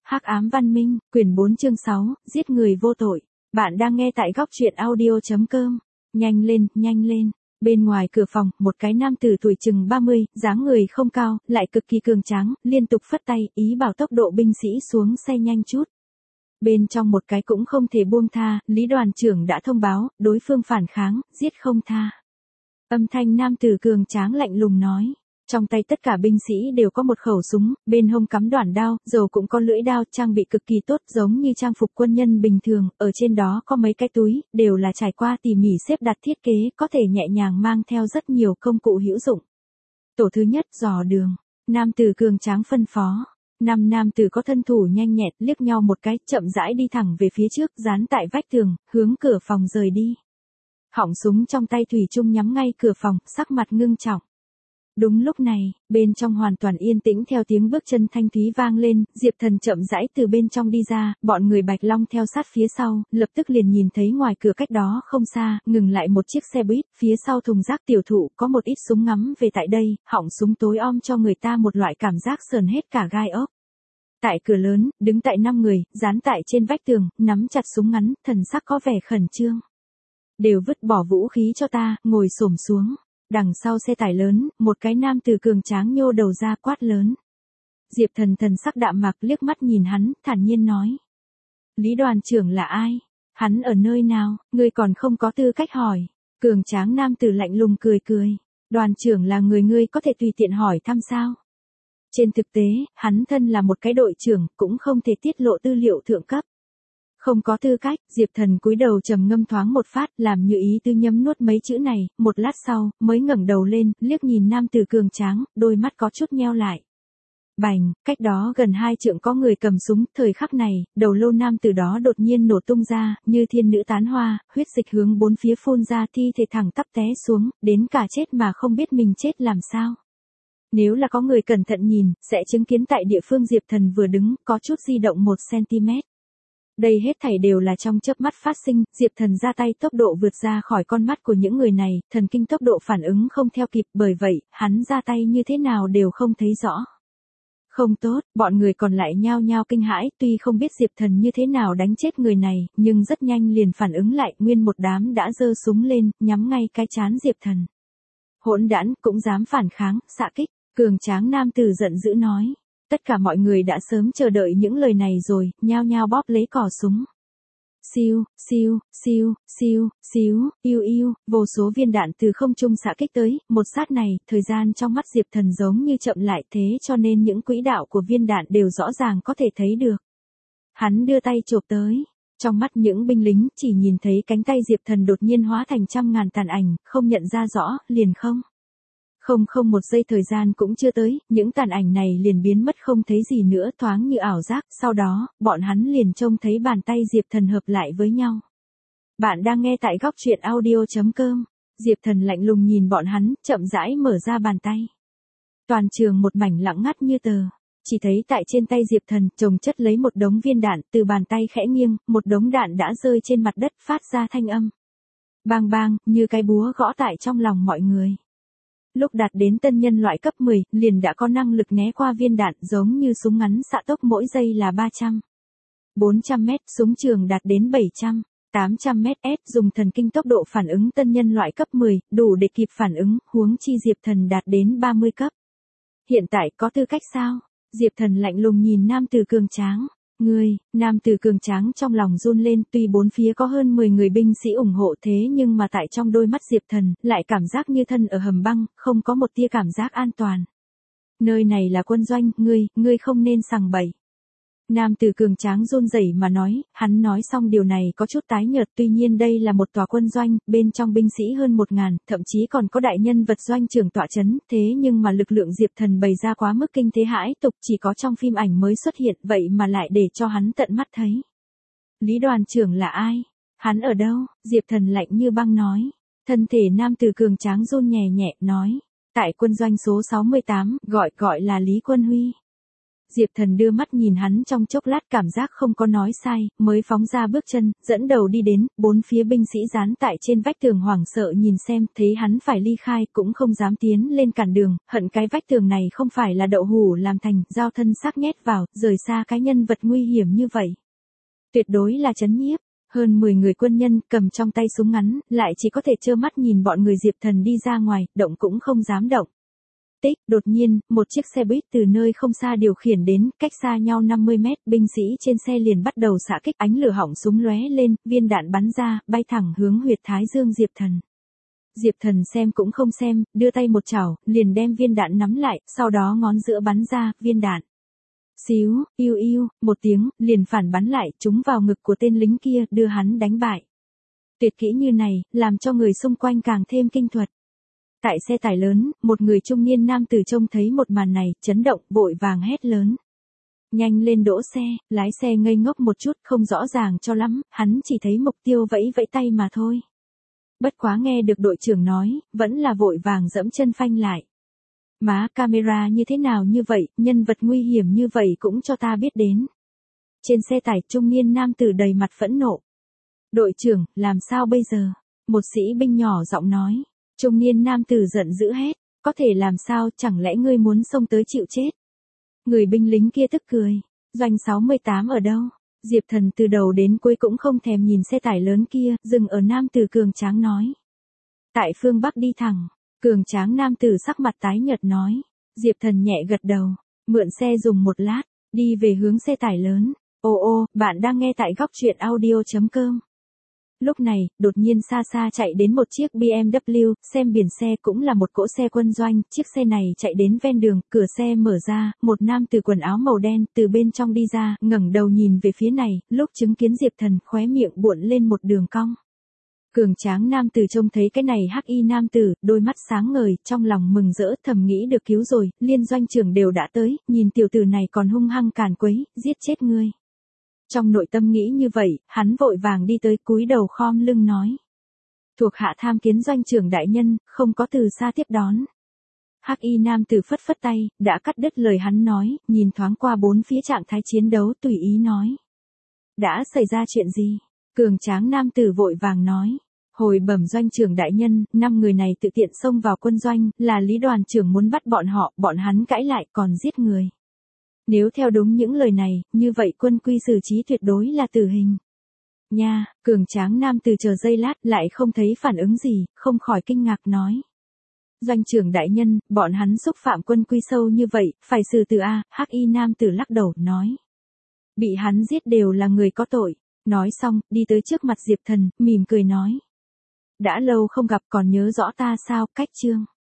Hắc ám văn minh, quyển 4 chương 6, giết người vô tội. Bạn đang nghe tại góc truyện audio.com. Nhanh lên, nhanh lên. Bên ngoài cửa phòng, một cái nam tử tuổi chừng 30, dáng người không cao, lại cực kỳ cường tráng, liên tục phất tay, ý bảo tốc độ binh sĩ xuống xe nhanh chút. Bên trong một cái cũng không thể buông tha, Lý đoàn trưởng đã thông báo, đối phương phản kháng, giết không tha. Âm thanh nam tử cường tráng lạnh lùng nói. Trong tay tất cả binh sĩ đều có một khẩu súng, bên hông cắm đoản đao, dầu cũng có lưỡi đao, trang bị cực kỳ tốt giống như trang phục quân nhân bình thường, ở trên đó có mấy cái túi, đều là trải qua tỉ mỉ xếp đặt thiết kế, có thể nhẹ nhàng mang theo rất nhiều công cụ hữu dụng. Tổ thứ nhất dò đường, nam tử cường tráng phân phó. Nam tử có thân thủ nhanh nhẹn, liếc nhau một cái, chậm rãi đi thẳng về phía trước, dán tại vách tường, hướng cửa phòng rời đi. Họng súng trong tay thủy chung nhắm ngay cửa phòng, sắc mặt ngưng trọng. Đúng lúc này, bên trong hoàn toàn yên tĩnh theo tiếng bước chân thanh thúy vang lên, Diệp Thần chậm rãi từ bên trong đi ra, bọn người Bạch Long theo sát phía sau, lập tức liền nhìn thấy ngoài cửa cách đó không xa, ngừng lại một chiếc xe buýt, phía sau thùng rác tiểu thụ có một ít súng ngắm về tại đây, họng súng tối om cho người ta một loại cảm giác sờn hết cả gai ốc. Tại cửa lớn, đứng tại 5 người, dán tại trên vách tường, nắm chặt súng ngắn, thần sắc có vẻ khẩn trương. Đều vứt bỏ vũ khí cho ta, ngồi xổm xuống. Đằng sau xe tải lớn, một cái nam tử cường tráng nhô đầu ra quát lớn. Diệp Thần thần sắc đạm mạc liếc mắt nhìn hắn, thản nhiên nói. Lý đoàn trưởng là ai? Hắn ở nơi nào? Ngươi còn không có tư cách hỏi. Cường tráng nam tử lạnh lùng cười cười. Đoàn trưởng là người ngươi có thể tùy tiện hỏi thăm sao? Trên thực tế, hắn thân là một cái đội trưởng, cũng không thể tiết lộ tư liệu thượng cấp. Không có tư cách, Diệp Thần cúi đầu trầm ngâm thoáng một phát, làm như ý tư nhấm nuốt mấy chữ này, một lát sau, mới ngẩng đầu lên, liếc nhìn nam tử cường tráng, đôi mắt có chút nheo lại. Bành, cách đó gần 2 trượng có người cầm súng, thời khắc này, đầu lâu nam tử đó đột nhiên nổ tung ra, như thiên nữ tán hoa, huyết dịch hướng bốn phía phun ra, thi thể thẳng tắp té xuống, đến cả chết mà không biết mình chết làm sao. Nếu là có người cẩn thận nhìn, sẽ chứng kiến tại địa phương Diệp Thần vừa đứng, có chút di động 1cm. Đây hết thảy đều là trong chớp mắt phát sinh, Diệp Thần ra tay tốc độ vượt ra khỏi con mắt của những người này, thần kinh tốc độ phản ứng không theo kịp, bởi vậy, hắn ra tay như thế nào đều không thấy rõ. Không tốt, bọn người còn lại nhao nhao kinh hãi, tuy không biết Diệp Thần như thế nào đánh chết người này, nhưng rất nhanh liền phản ứng lại, nguyên một đám đã giơ súng lên, nhắm ngay cái trán Diệp Thần. Hỗn đản, cũng dám phản kháng, xạ kích, cường tráng nam tử giận dữ nói. Tất cả mọi người đã sớm chờ đợi những lời này rồi, nhao nhao bóp lấy cò súng. Siêu, siêu, siêu, siêu, siêu, yêu yêu, vô số viên đạn từ không trung xạ kích tới, một sát này, thời gian trong mắt Diệp Thần giống như chậm lại thế cho nên những quỹ đạo của viên đạn đều rõ ràng có thể thấy được. Hắn đưa tay chộp tới. Trong mắt những binh lính chỉ nhìn thấy cánh tay Diệp Thần đột nhiên hóa thành trăm ngàn tàn ảnh, không nhận ra rõ, liền không. Không một giây thời gian cũng chưa tới, những tàn ảnh này liền biến mất không thấy gì nữa, thoáng như ảo giác, sau đó, bọn hắn liền trông thấy bàn tay Diệp Thần hợp lại với nhau. Bạn đang nghe tại góc truyện audio.com, Diệp Thần lạnh lùng nhìn bọn hắn, chậm rãi mở ra bàn tay. Toàn trường một mảnh lặng ngắt như tờ, chỉ thấy tại trên tay Diệp Thần, chồng chất lấy một đống viên đạn, từ bàn tay khẽ nghiêng, một đống đạn đã rơi trên mặt đất phát ra thanh âm. Bang bang, như cái búa gõ tại trong lòng mọi người. Lúc đạt đến tân nhân loại cấp 10, liền đã có năng lực né qua viên đạn giống như súng ngắn xạ tốc mỗi giây là 300. 400 mét, súng trường đạt đến 700. 800 mét S dùng thần kinh tốc độ phản ứng tân nhân loại cấp 10, đủ để kịp phản ứng, huống chi Diệp Thần đạt đến 30 cấp. Hiện tại có tư cách sao? Diệp Thần lạnh lùng nhìn nam tử cường tráng. Nam tử cường tráng trong lòng run lên, tuy bốn phía có hơn 10 người binh sĩ ủng hộ thế nhưng mà tại trong đôi mắt Diệp Thần, lại cảm giác như thân ở hầm băng, không có một tia cảm giác an toàn. Nơi này là quân doanh, ngươi không nên sằng bậy. Nam tử cường tráng run rẩy mà nói, hắn nói xong điều này có chút tái nhợt, tuy nhiên đây là một tòa quân doanh, bên trong binh sĩ hơn 1000, thậm chí còn có đại nhân vật doanh trưởng tọa chấn, thế nhưng mà lực lượng Diệp Thần bày ra quá mức kinh thế hãi tục, chỉ có trong phim ảnh mới xuất hiện, vậy mà lại để cho hắn tận mắt thấy. Lý đoàn trưởng là ai? Hắn ở đâu? Diệp Thần lạnh như băng nói. Thân thể nam tử cường tráng run nhẹ nhẹ, nói. Tại quân doanh số 68, gọi là Lý Quân Huy. Diệp Thần đưa mắt nhìn hắn trong chốc lát, cảm giác không có nói sai, mới phóng ra bước chân, dẫn đầu đi đến, bốn phía binh sĩ dán tại trên vách tường hoảng sợ nhìn xem, thấy hắn phải ly khai cũng không dám tiến lên cản đường, hận cái vách tường này không phải là đậu hũ làm thành, dao thân sắc nhét vào, rời xa cái nhân vật nguy hiểm như vậy. Tuyệt đối là trấn nhiếp. Hơn 10 người quân nhân cầm trong tay súng ngắn, lại chỉ có thể trơ mắt nhìn bọn người Diệp Thần đi ra ngoài, động cũng không dám động. Tích, đột nhiên, một chiếc xe buýt từ nơi không xa điều khiển đến, cách xa nhau 50 mét, binh sĩ trên xe liền bắt đầu xạ kích, ánh lửa họng súng lóe lên, viên đạn bắn ra, bay thẳng hướng huyệt thái dương Diệp Thần. Diệp Thần xem cũng không xem, đưa tay một chảo, liền đem viên đạn nắm lại, sau đó ngón giữa bắn ra, viên đạn. Xíu, yêu yêu, một tiếng, liền phản bắn lại, trúng vào ngực của tên lính kia, đưa hắn đánh bại. Tuyệt kỹ như này, làm cho người xung quanh càng thêm kinh thuật. Tại xe tải lớn, một người trung niên nam tử trông thấy một màn này, chấn động, vội vàng hét lớn. Nhanh lên đỗ xe, lái xe ngây ngốc một chút, không rõ ràng cho lắm, hắn chỉ thấy mục tiêu vẫy vẫy tay mà thôi. Bất quá nghe được đội trưởng nói, vẫn là vội vàng dẫm chân phanh lại. Má, camera như thế nào như vậy, nhân vật nguy hiểm như vậy cũng cho ta biết đến. Trên xe tải trung niên nam tử đầy mặt phẫn nộ. Đội trưởng, làm sao bây giờ? Một sĩ binh nhỏ giọng nói. Trung niên nam tử giận dữ hét. Có thể làm sao, chẳng lẽ ngươi muốn xông tới chịu chết? Người binh lính kia tức cười. Doanh 68 ở đâu? Diệp Thần từ đầu đến cuối cũng không thèm nhìn xe tải lớn kia, dừng ở nam tử cường tráng nói. Tại phương Bắc đi thẳng. Cường tráng nam tử sắc mặt tái nhợt nói. Diệp Thần nhẹ gật đầu. Mượn xe dùng một lát. Đi về hướng xe tải lớn. Ô, bạn đang nghe tại góc truyện audio.com. Lúc này, đột nhiên xa xa chạy đến một chiếc BMW, xem biển xe cũng là một cỗ xe quân doanh, chiếc xe này chạy đến ven đường, cửa xe mở ra, một nam từ quần áo màu đen từ bên trong đi ra, ngẩng đầu nhìn về phía này, lúc chứng kiến Diệp Thần, khóe miệng buộn lên một đường cong. Cường tráng nam tử trông thấy cái này hắc y nam tử, đôi mắt sáng ngời, trong lòng mừng rỡ, thầm nghĩ được cứu rồi, liên doanh trưởng đều đã tới, nhìn tiểu tử này còn hung hăng càn quấy, giết chết ngươi. Trong nội tâm nghĩ như vậy, hắn vội vàng đi tới cúi đầu khom lưng nói. Thuộc hạ tham kiến doanh trưởng đại nhân, không có từ xa tiếp đón. Hắc y nam tử phất phất tay, đã cắt đứt lời hắn nói, nhìn thoáng qua bốn phía trạng thái chiến đấu tùy ý nói. Đã xảy ra chuyện gì? Cường tráng nam tử vội vàng nói. Hồi bẩm doanh trưởng đại nhân, 5 người này tự tiện xông vào quân doanh, là Lý đoàn trưởng muốn bắt bọn họ, bọn hắn cãi lại còn giết người. Nếu theo đúng những lời này, như vậy quân quy xử trí tuyệt đối là tử hình. Nha, cường tráng nam tử chờ giây lát lại không thấy phản ứng gì, không khỏi kinh ngạc nói. Doanh trưởng đại nhân, bọn hắn xúc phạm quân quy sâu như vậy, phải xử tử a. Hắc y nam tử lắc đầu, nói. Bị hắn giết đều là người có tội. Nói xong, đi tới trước mặt Diệp Thần, mỉm cười nói. Đã lâu không gặp còn nhớ rõ ta sao, cách chương.